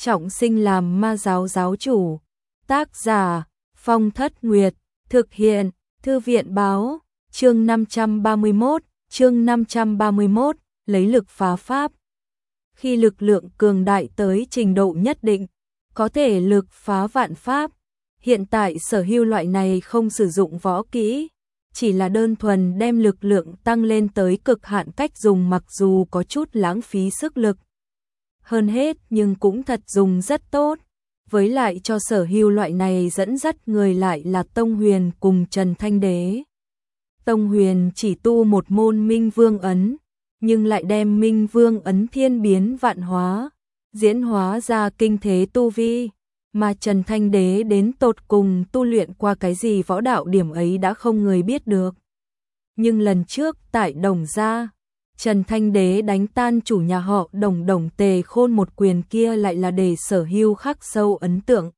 trọng sinh làm ma giáo giáo chủ. Tác giả Phong Thất Nguyệt. Thực hiện Thư viện báo. Chương 531, lấy lực phá pháp. Khi lực lượng cường đại tới trình độ nhất định, có thể lực phá vạn pháp. Hiện tại Sở Hưu loại này không sử dụng võ kỹ, chỉ là đơn thuần đem lực lượng tăng lên tới cực hạn cách dùng, mặc dù có chút lãng phí sức lực. Hơn hết nhưng cũng thật dùng rất tốt. Với lại cho Sở Hưu loại này dẫn dắt người lại là Tông Huyền cùng Trần Thanh Đế. Tông Huyền chỉ tu một môn Minh Vương ấn, nhưng lại đem Minh Vương ấn thiên biến vạn hóa, diễn hóa ra kinh thế tu vi, mà Trần Thanh Đế đến tột cùng tu luyện qua cái gì võ đạo, điểm ấy đã không người biết được. Nhưng lần trước tại Đồng gia, Trần Thanh Đế đánh tan chủ nhà họ Đồng Tề Khôn một quyền kia lại là để Sở Hưu khắc sâu ấn tượng.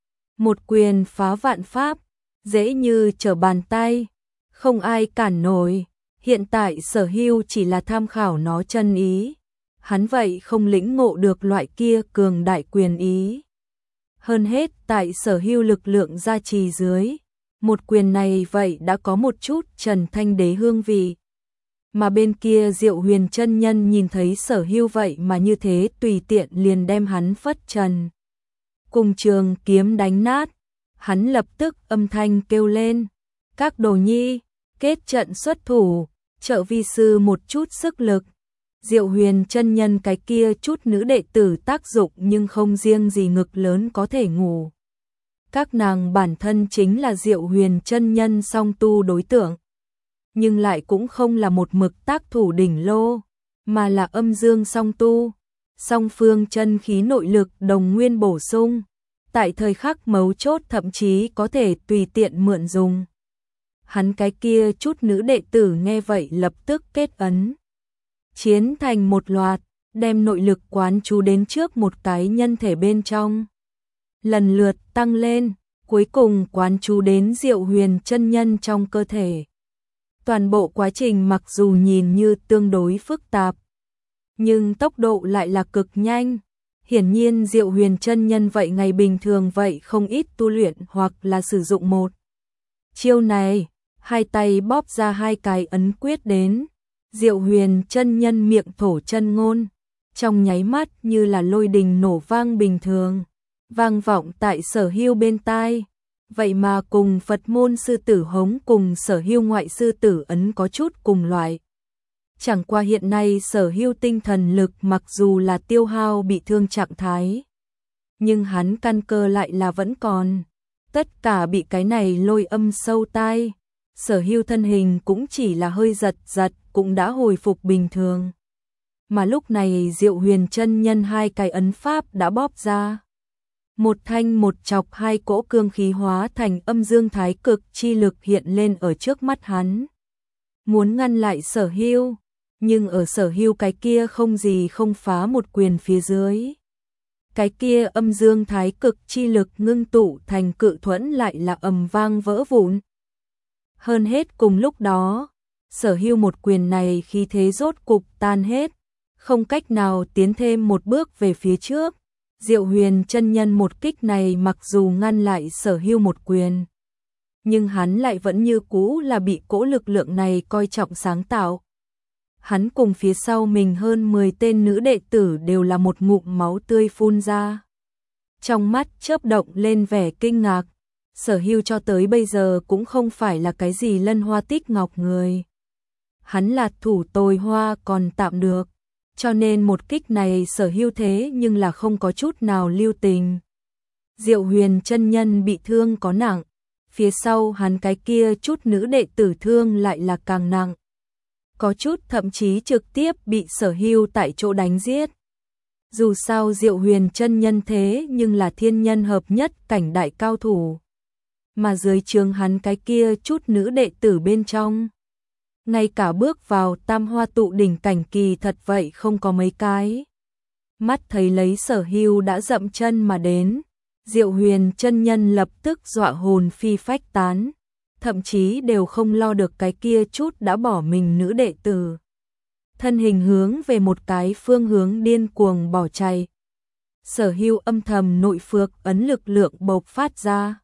Một quyền phá vạn pháp, dễ như trở bàn tay, không ai cản nổi. Hiện tại Sở Hưu chỉ là tham khảo nó chân ý, hắn vậy không lĩnh ngộ được loại kia cường đại quyền ý. Hơn hết tại Sở Hưu lực lượng gia trì dưới, một quyền này vậy đã có một chút Trần Thanh Đế hương vị. Mà bên kia Diệu Huyền chân nhân nhìn thấy Sở Hưu vậy mà như thế tùy tiện liền đem hắn phất trần cùng trường kiếm đánh nát, hắn lập tức âm thanh kêu lên: "Các đồ nhi, kết trận xuất thủ, trợ vi sư một chút sức lực." Diệu Huyền chân nhân cái kia chút nữ đệ tử tác dụng nhưng không riêng gì ngực lớn có thể ngủ. Các nàng bản thân chính là Diệu Huyền chân nhân song tu đối tượng, nhưng lại cũng không là một mực tác thủ đỉnh lô, mà là âm dương song tu, song phương chân khí nội lực đồng nguyên bổ sung, tại thời khắc mấu chốt thậm chí có thể tùy tiện mượn dùng. Hắn cái kia chút nữ đệ tử nghe vậy lập tức kết ấn, chiến thành một loạt, đem nội lực quán chú đến trước một cái nhân thể bên trong, lần lượt tăng lên, cuối cùng quán chú đến Diệu Huyền chân nhân trong cơ thể. Toàn bộ quá trình mặc dù nhìn như tương đối phức tạp, nhưng tốc độ lại là cực nhanh. Hiển nhiên Diệu Huyền chân nhân vậy ngày bình thường vậy không ít tu luyện hoặc là sử dụng một chiêu này, hai tay bóp ra hai cái ấn quyết đến. Diệu Huyền chân nhân miệng thổ chân ngôn, trong nháy mắt như là lôi đình nổ vang bình thường, vang vọng tại Sở Hưu bên tai. Vậy mà cùng Phật môn sư tử hống cùng Sở Hưu ngoại sư tử ấn có chút cùng loại. Chẳng qua hiện nay Sở Hưu tinh thần lực mặc dù là tiêu hao bị thương trạng thái, nhưng hắn căn cơ lại là vẫn còn. Tất cả bị cái này lôi âm sâu tai, Sở Hưu thân hình cũng chỉ là hơi giật giật cũng đã hồi phục bình thường. Mà lúc này Diệu Huyền chân nhân hai cái ấn pháp đã bóp ra. Một thanh một chọc, hai cỗ cương khí hóa thành âm dương thái cực chi lực hiện lên ở trước mắt hắn. Muốn ngăn lại Sở Hưu, nhưng ở Sở Hưu cái kia không gì không phá một quyền phía dưới. Cái kia âm dương thái cực chi lực ngưng tụ thành cự thuẫn lại là ầm vang vỡ vụn. Hơn hết cùng lúc đó, Sở Hưu một quyền này khí thế rốt cục tan hết, không cách nào tiến thêm một bước về phía trước. Diệu Huyền chân nhân một kích này mặc dù ngăn lại Sở Hưu một quyền, nhưng hắn lại vẫn như cũ là bị cỗ lực lượng này coi trọng sáng tạo. Hắn cùng phía sau mình hơn 10 tên nữ đệ tử đều là một ngụm máu tươi phun ra. Trong mắt chớp động lên vẻ kinh ngạc, Sở Hưu cho tới bây giờ cũng không phải là cái gì lân hoa tích ngọc người. Hắn là thủ tồi hoa còn tạm được, cho nên một kích này Sở Hưu thế nhưng là không có chút nào lưu tình. Diệu Huyền chân nhân bị thương có nặng, phía sau hắn cái kia chút nữ đệ tử thương lại là càng nặng. Có chút thậm chí trực tiếp bị Sở Hưu tại chỗ đánh giết. Dù sao Diệu Huyền chân nhân thế nhưng là thiên nhân hợp nhất cảnh đại cao thủ, mà dưới trướng hắn cái kia chút nữ đệ tử bên trong, ngay cả bước vào tam hoa tụ đỉnh cảnh kỳ thật vậy không có mấy cái. Mắt thấy lấy Sở Hưu đã dậm chân mà đến, Diệu Huyền chân nhân lập tức dọa hồn phi phách tán, thậm chí đều không lo được cái kia chút đã bỏ mình nữ đệ tử. Thân hình hướng về một cái phương hướng điên cuồng bỏ chạy. Sở Hưu âm thầm nội phược ấn lực lượng bộc phát ra.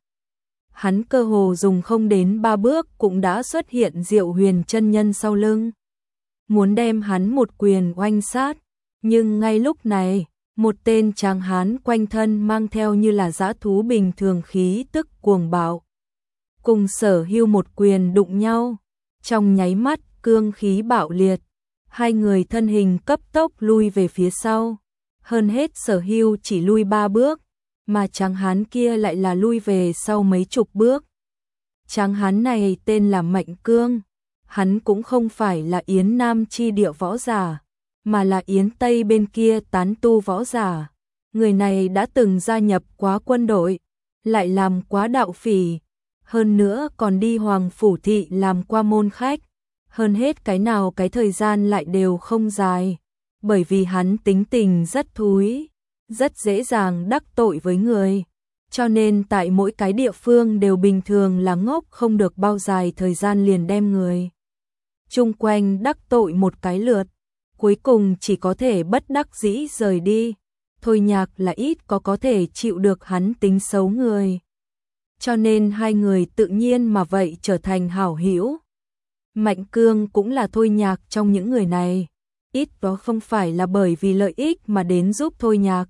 Hắn cơ hồ dùng không đến 3 bước cũng đã xuất hiện Diệu Huyền chân nhân sau lưng. Muốn đem hắn một quyền oanh sát, nhưng ngay lúc này, một tên tráng hán quanh thân mang theo như là dã thú bình thường khí tức cuồng bạo. Cùng Sở Hưu một quyền đụng nhau, trong nháy mắt cương khí bạo liệt, hai người thân hình cấp tốc lui về phía sau. Hơn hết Sở Hưu chỉ lui 3 bước, mà tráng hán kia lại là lui về sau mấy chục bước. Tráng hán này tên là Mạnh Cương, hắn cũng không phải là Yến Nam chi địa võ giả, mà là Yến Tây bên kia tán tu võ giả. Người này đã từng gia nhập quá quân đội, lại làm quá đạo phỉ, hơn nữa còn đi Hoàng Phủ Thị làm qua môn khách. Hơn hết cái nào cái thời gian lại đều không dài, bởi vì hắn tính tình rất thúi, rất dễ dàng đắc tội với người, cho nên tại mỗi cái địa phương đều bình thường là ngốc không được bao dài thời gian liền đem người chung quanh đắc tội một cái lượt, cuối cùng chỉ có thể bất đắc dĩ rời đi. Thôi Nhạc là ít có thể chịu được hắn tính xấu người, cho nên hai người tự nhiên mà vậy trở thành hảo hữu. Mạnh Cương cũng là Thôi Nhạc trong những người này, ít đó không phải là bởi vì lợi ích mà đến giúp Thôi Nhạc,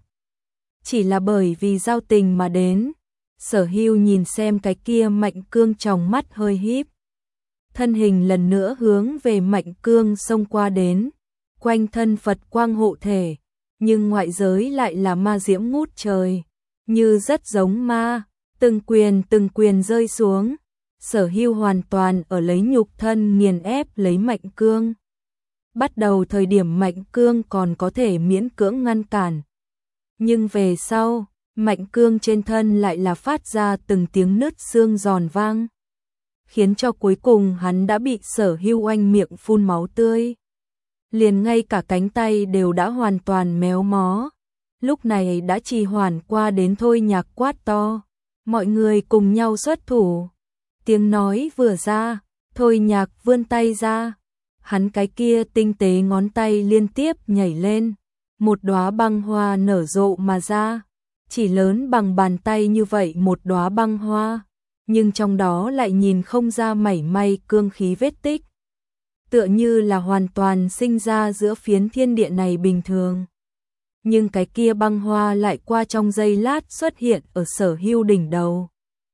chỉ là bởi vì giao tình mà đến. Sở Hưu nhìn xem cái kia Mạnh Cương trong mắt hơi híp, thân hình lần nữa hướng về Mạnh Cương xông qua đến, quanh thân Phật quang hộ thể, nhưng ngoại giới lại là ma diễm ngút trời, như rất giống ma, từng quyền rơi xuống. Sở Hưu hoàn toàn ở lấy nhục thân nghiền ép lấy Mạnh Cương. Bắt đầu thời điểm Mạnh Cương còn có thể miễn cưỡng ngăn cản, nhưng về sau, Mạnh Cương trên thân lại là phát ra từng tiếng nứt xương giòn vang, khiến cho cuối cùng hắn đã bị Sở Hưu oanh miệng phun máu tươi. Liền ngay cả cánh tay đều đã hoàn toàn méo mó. Lúc này đã trì hoãn qua đến Thôi Nhạc quát to, mọi người cùng nhau xuất thủ. Tiếng nói vừa ra, Thôi Nhạc vươn tay ra, hắn cái kia tinh tế ngón tay liên tiếp nhảy lên, một đóa băng hoa nở rộ mà ra, chỉ lớn bằng bàn tay như vậy một đóa băng hoa, nhưng trong đó lại nhìn không ra mảy may cương khí vết tích, tựa như là hoàn toàn sinh ra giữa phiến thiên địa này bình thường. Nhưng cái kia băng hoa lại qua trong giây lát xuất hiện ở Sở Hưu đỉnh đầu.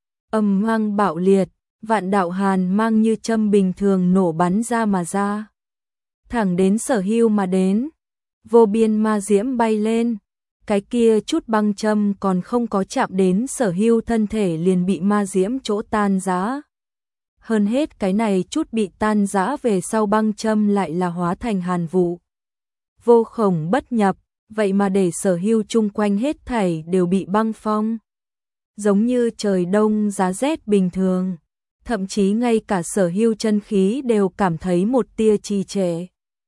Âm vang bạo liệt, vạn đạo hàn mang như châm bình thường nổ bắn ra mà ra, thẳng đến Sở Hưu mà đến. Vô biên ma diễm bay lên, cái kia chút băng châm còn không có chạm đến Sở Hưu thân thể liền bị ma diễm chỗ tan rã. Hơn hết cái này chút bị tan rã về sau băng châm lại là hóa thành hàn vụ, vô khổng bất nhập, vậy mà để Sở Hưu chung quanh hết thảy đều bị băng phong, giống như trời đông giá rét bình thường, thậm chí ngay cả Sở Hưu chân khí đều cảm thấy một tia trì trệ.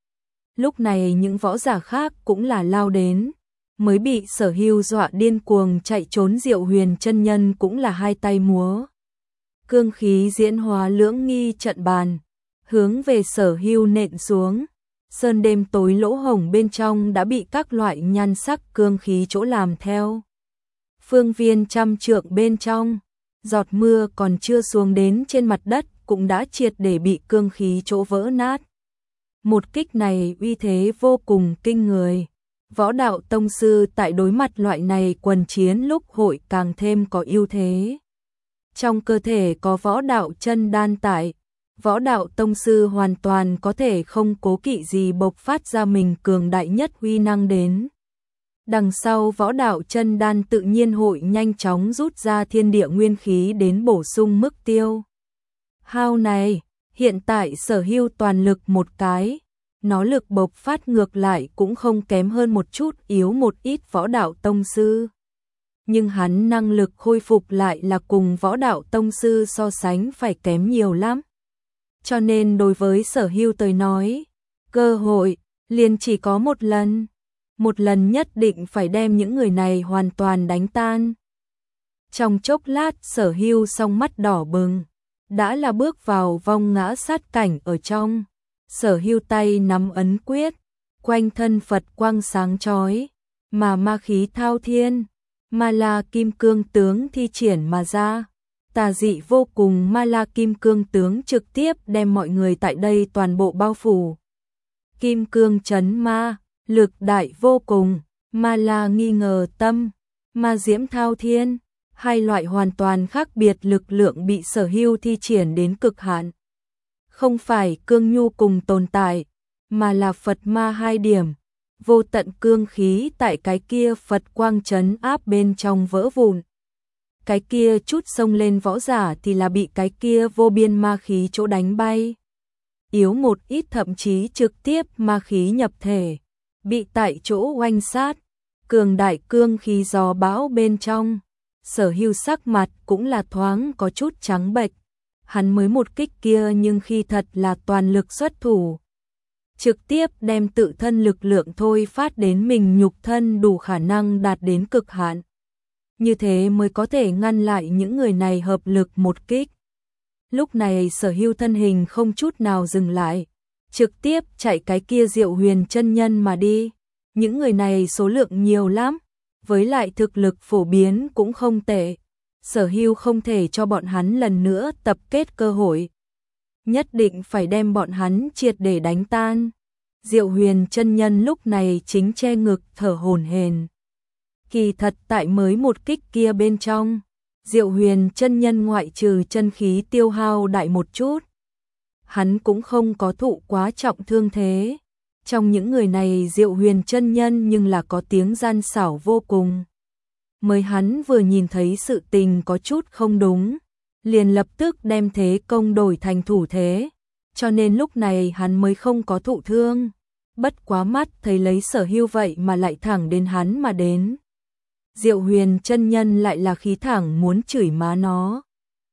Lúc này những võ giả khác cũng là lao đến, mới bị Sở Hưu dọa điên cuồng chạy trốn Diệu Huyền chân nhân cũng là hai tay múa. Cương khí diễn hóa lưỡng nghi trận bàn, hướng về Sở Hưu nện xuống. Sơn đêm tối lỗ hổng bên trong đã bị các loại nhan sắc cương khí chỗ làm theo. Phương viên trăm trượng bên trong, giọt mưa còn chưa xuống đến trên mặt đất cũng đã triệt để bị cương khí chỗ vỡ nát. Một kích này uy thế vô cùng kinh người. Võ đạo tông sư tại đối mặt loại này quần chiến lúc hội càng thêm có ưu thế. Trong cơ thể có võ đạo chân đan tại, võ đạo tông sư hoàn toàn có thể không cố kỵ gì bộc phát ra mình cường đại nhất uy năng đến. Đằng sau võ đạo chân đan tự nhiên hội nhanh chóng rút ra thiên địa nguyên khí đến bổ sung mức tiêu hao này. Hiện tại Sở Hưu toàn lực một cái, nó lực bộc phát ngược lại cũng không kém hơn một chút yếu một ít võ đạo tông sư. Nhưng hắn năng lực khôi phục lại là cùng võ đạo tông sư so sánh phải kém nhiều lắm. Cho nên đối với Sở Hưu tới nói, cơ hội liền chỉ có một lần nhất định phải đem những người này hoàn toàn đánh tan. Trong chốc lát Sở Hưu song mắt đỏ bừng, đã là bước vào vong ngã sát cảnh ở trong. Sở Hưu tay nắm ấn quyết, quanh thân Phật quang sáng chói, mà ma khí thao thiên, Ma La Kim Cương tướng thi triển mà ra. Tà dị vô cùng Ma La Kim Cương tướng trực tiếp đem mọi người tại đây toàn bộ bao phủ. Kim cương chấn ma, lực đại vô cùng, Ma La nghi ngờ tâm, ma diễm thao thiên, hai loại hoàn toàn khác biệt lực lượng bị Sở Hưu thi triển đến cực hạn. Không phải cương nhu cùng tồn tại, mà là Phật ma hai điểm, vô tận cương khí tại cái kia Phật quang trấn áp bên trong vỡ vụn. Cái kia chút xông lên võ giả thì là bị cái kia vô biên ma khí chỗ đánh bay. Yếu một ít thậm chí trực tiếp ma khí nhập thể, bị tại chỗ oanh sát, cường đại cương khí gió bão bên trong. Sở Hưu sắc mặt cũng là thoáng có chút trắng bệch, hắn mới một kích kia nhưng khi thật là toàn lực xuất thủ. Trực tiếp đem tự thân lực lượng thôi phát đến mình nhục thân đủ khả năng đạt đến cực hạn. Như thế mới có thể ngăn lại những người này hợp lực một kích. Lúc này Sở Hưu thân hình không chút nào dừng lại, trực tiếp chạy cái kia Diệu Huyền chân nhân mà đi. Những người này số lượng nhiều lắm, với lại thực lực phổ biến cũng không tệ. Sở Hưu không thể cho bọn hắn lần nữa tập kết cơ hội. Nhất định phải đem bọn hắn triệt để đánh tan. Diệu Huyền chân nhân lúc này chính che ngực thở hổn hển. Kỳ thật tại mới một kích kia bên trong, Diệu Huyền chân nhân ngoại trừ chân khí tiêu hao đại một chút, hắn cũng không có thụ quá trọng thương thế. Trong những người này Diệu Huyền chân nhân nhưng là có tiếng gian xảo vô cùng. Mới hắn vừa nhìn thấy sự tình có chút không đúng, liền lập tức đem thế công đổi thành thủ thế, cho nên lúc này hắn mới không có thụ thương. Bất quá mắt thấy lấy Sở Hưu vậy mà lại thẳng đến hắn mà đến. Diệu Huyền chân nhân lại là khí thẳng muốn chửi má nó.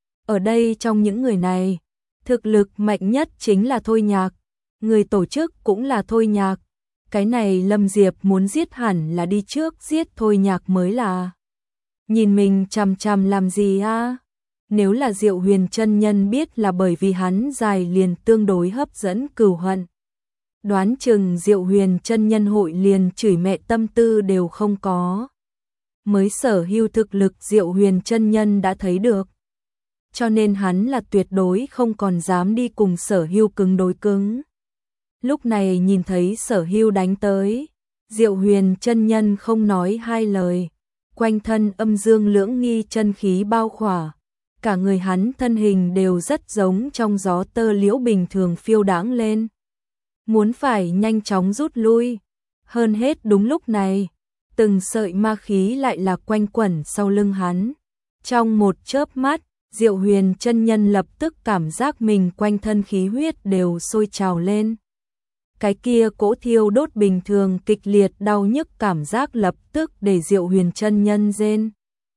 Ở đây trong những người này, thực lực mạnh nhất chính là Thôi Nhạc, người tổ chức cũng là Thôi Nhạc. Cái này Lâm Diệp muốn giết hẳn là đi trước giết Thôi Nhạc mới là. Nhìn mình chằm chằm làm gì a? Nếu là Diệu Huyền chân nhân biết là bởi vì hắn dài liền tương đối hấp dẫn cừu hận, đoán chừng Diệu Huyền chân nhân hội liền chửi mẹ tâm tư đều không có. Mới Sở Hưu thực lực Diệu Huyền chân nhân đã thấy được, cho nên hắn là tuyệt đối không còn dám đi cùng Sở Hưu cứng đối cứng. Lúc này nhìn thấy Sở Hưu đánh tới, Diệu Huyền chân nhân không nói hai lời, quanh thân âm dương lưỡng nghi chân khí bao khỏa, cả người hắn thân hình đều rất giống trong gió tơ liễu bình thường phiêu đãng lên, muốn phải nhanh chóng rút lui. Hơn hết đúng lúc này, từng sợi ma khí lại là quanh quẩn sau lưng hắn. Trong một chớp mắt, Diệu Huyền chân nhân lập tức cảm giác mình quanh thân khí huyết đều sôi trào lên. Cái kia cỗ thiêu đốt bình thường kịch liệt đau nhức cảm giác lập tức để Diệu Huyền chân nhân rên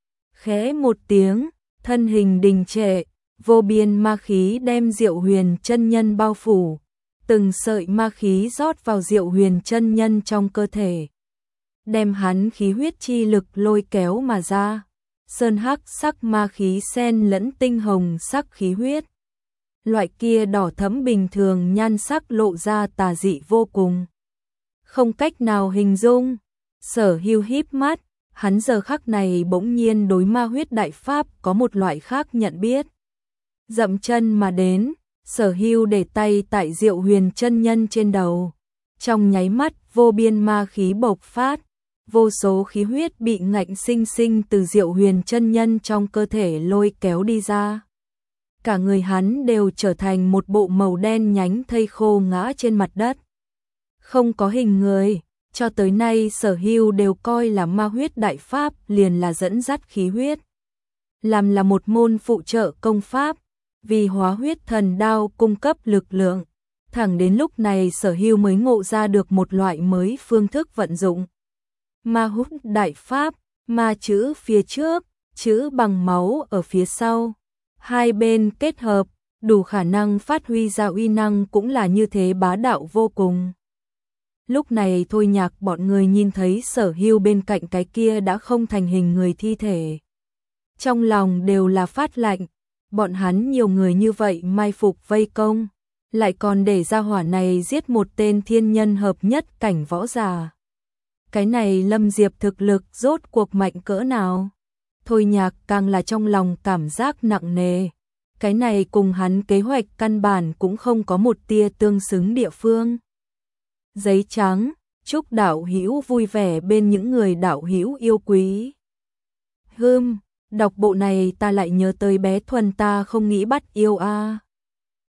khẽ một tiếng, thân hình đình trệ, vô biên ma khí đem Diệu Huyền chân nhân bao phủ. Từng sợi ma khí rót vào Diệu Huyền chân nhân trong cơ thể, đem hắn khí huyết chi lực lôi kéo mà ra. Sơn hắc sắc ma khí xen lẫn tinh hồng sắc khí huyết. Loại kia đỏ thẫm bình thường nhan sắc lộ ra tà dị vô cùng, không cách nào hình dung. Sở Hưu híp mắt, hắn giờ khắc này bỗng nhiên đối ma huyết đại pháp có một loại khác nhận biết. Dậm chân mà đến, Sở Hưu để tay tại Diệu Huyền chân nhân trên đầu. Trong nháy mắt vô biên ma khí bộc phát, vô số khí huyết bị ngạnh sinh sinh từ Diệu Huyền chân nhân trong cơ thể lôi kéo đi ra. Cả người hắn đều trở thành một bộ màu đen nhánh thây khô ngã trên mặt đất. Không có hình người, cho tới nay Sở Hưu đều coi là ma huyết đại pháp liền là dẫn dắt khí huyết, làm là một môn phụ trợ công pháp, vì hóa huyết thần đao cung cấp lực lượng. Thẳng đến lúc này Sở Hưu mới ngộ ra được một loại mới phương thức vận dụng. Ma huyết đại pháp, ma chữ phía trước, chữ bằng máu ở phía sau. Hai bên kết hợp, đủ khả năng phát huy ra uy năng cũng là như thế bá đạo vô cùng. Lúc này Thôi Nhạc bọn người nhìn thấy Sở Hưu bên cạnh cái kia đã không thành hình người thi thể, trong lòng đều là phát lạnh. Bọn hắn nhiều người như vậy mai phục vây công, lại còn để ra hỏa này giết một tên thiên nhân hợp nhất cảnh võ giả. Cái này Lâm Diệp thực lực rốt cuộc mạnh cỡ nào? Thôi Nhạc càng là trong lòng cảm giác nặng nề. Cái này cùng hắn kế hoạch căn bản cũng không có một tia tương xứng địa phương. Giấy trắng, chúc đạo hữu vui vẻ bên những người đạo hữu yêu quý. Đọc bộ này ta lại nhớ tới bé Thuần ta không nghĩ bắt yêu a.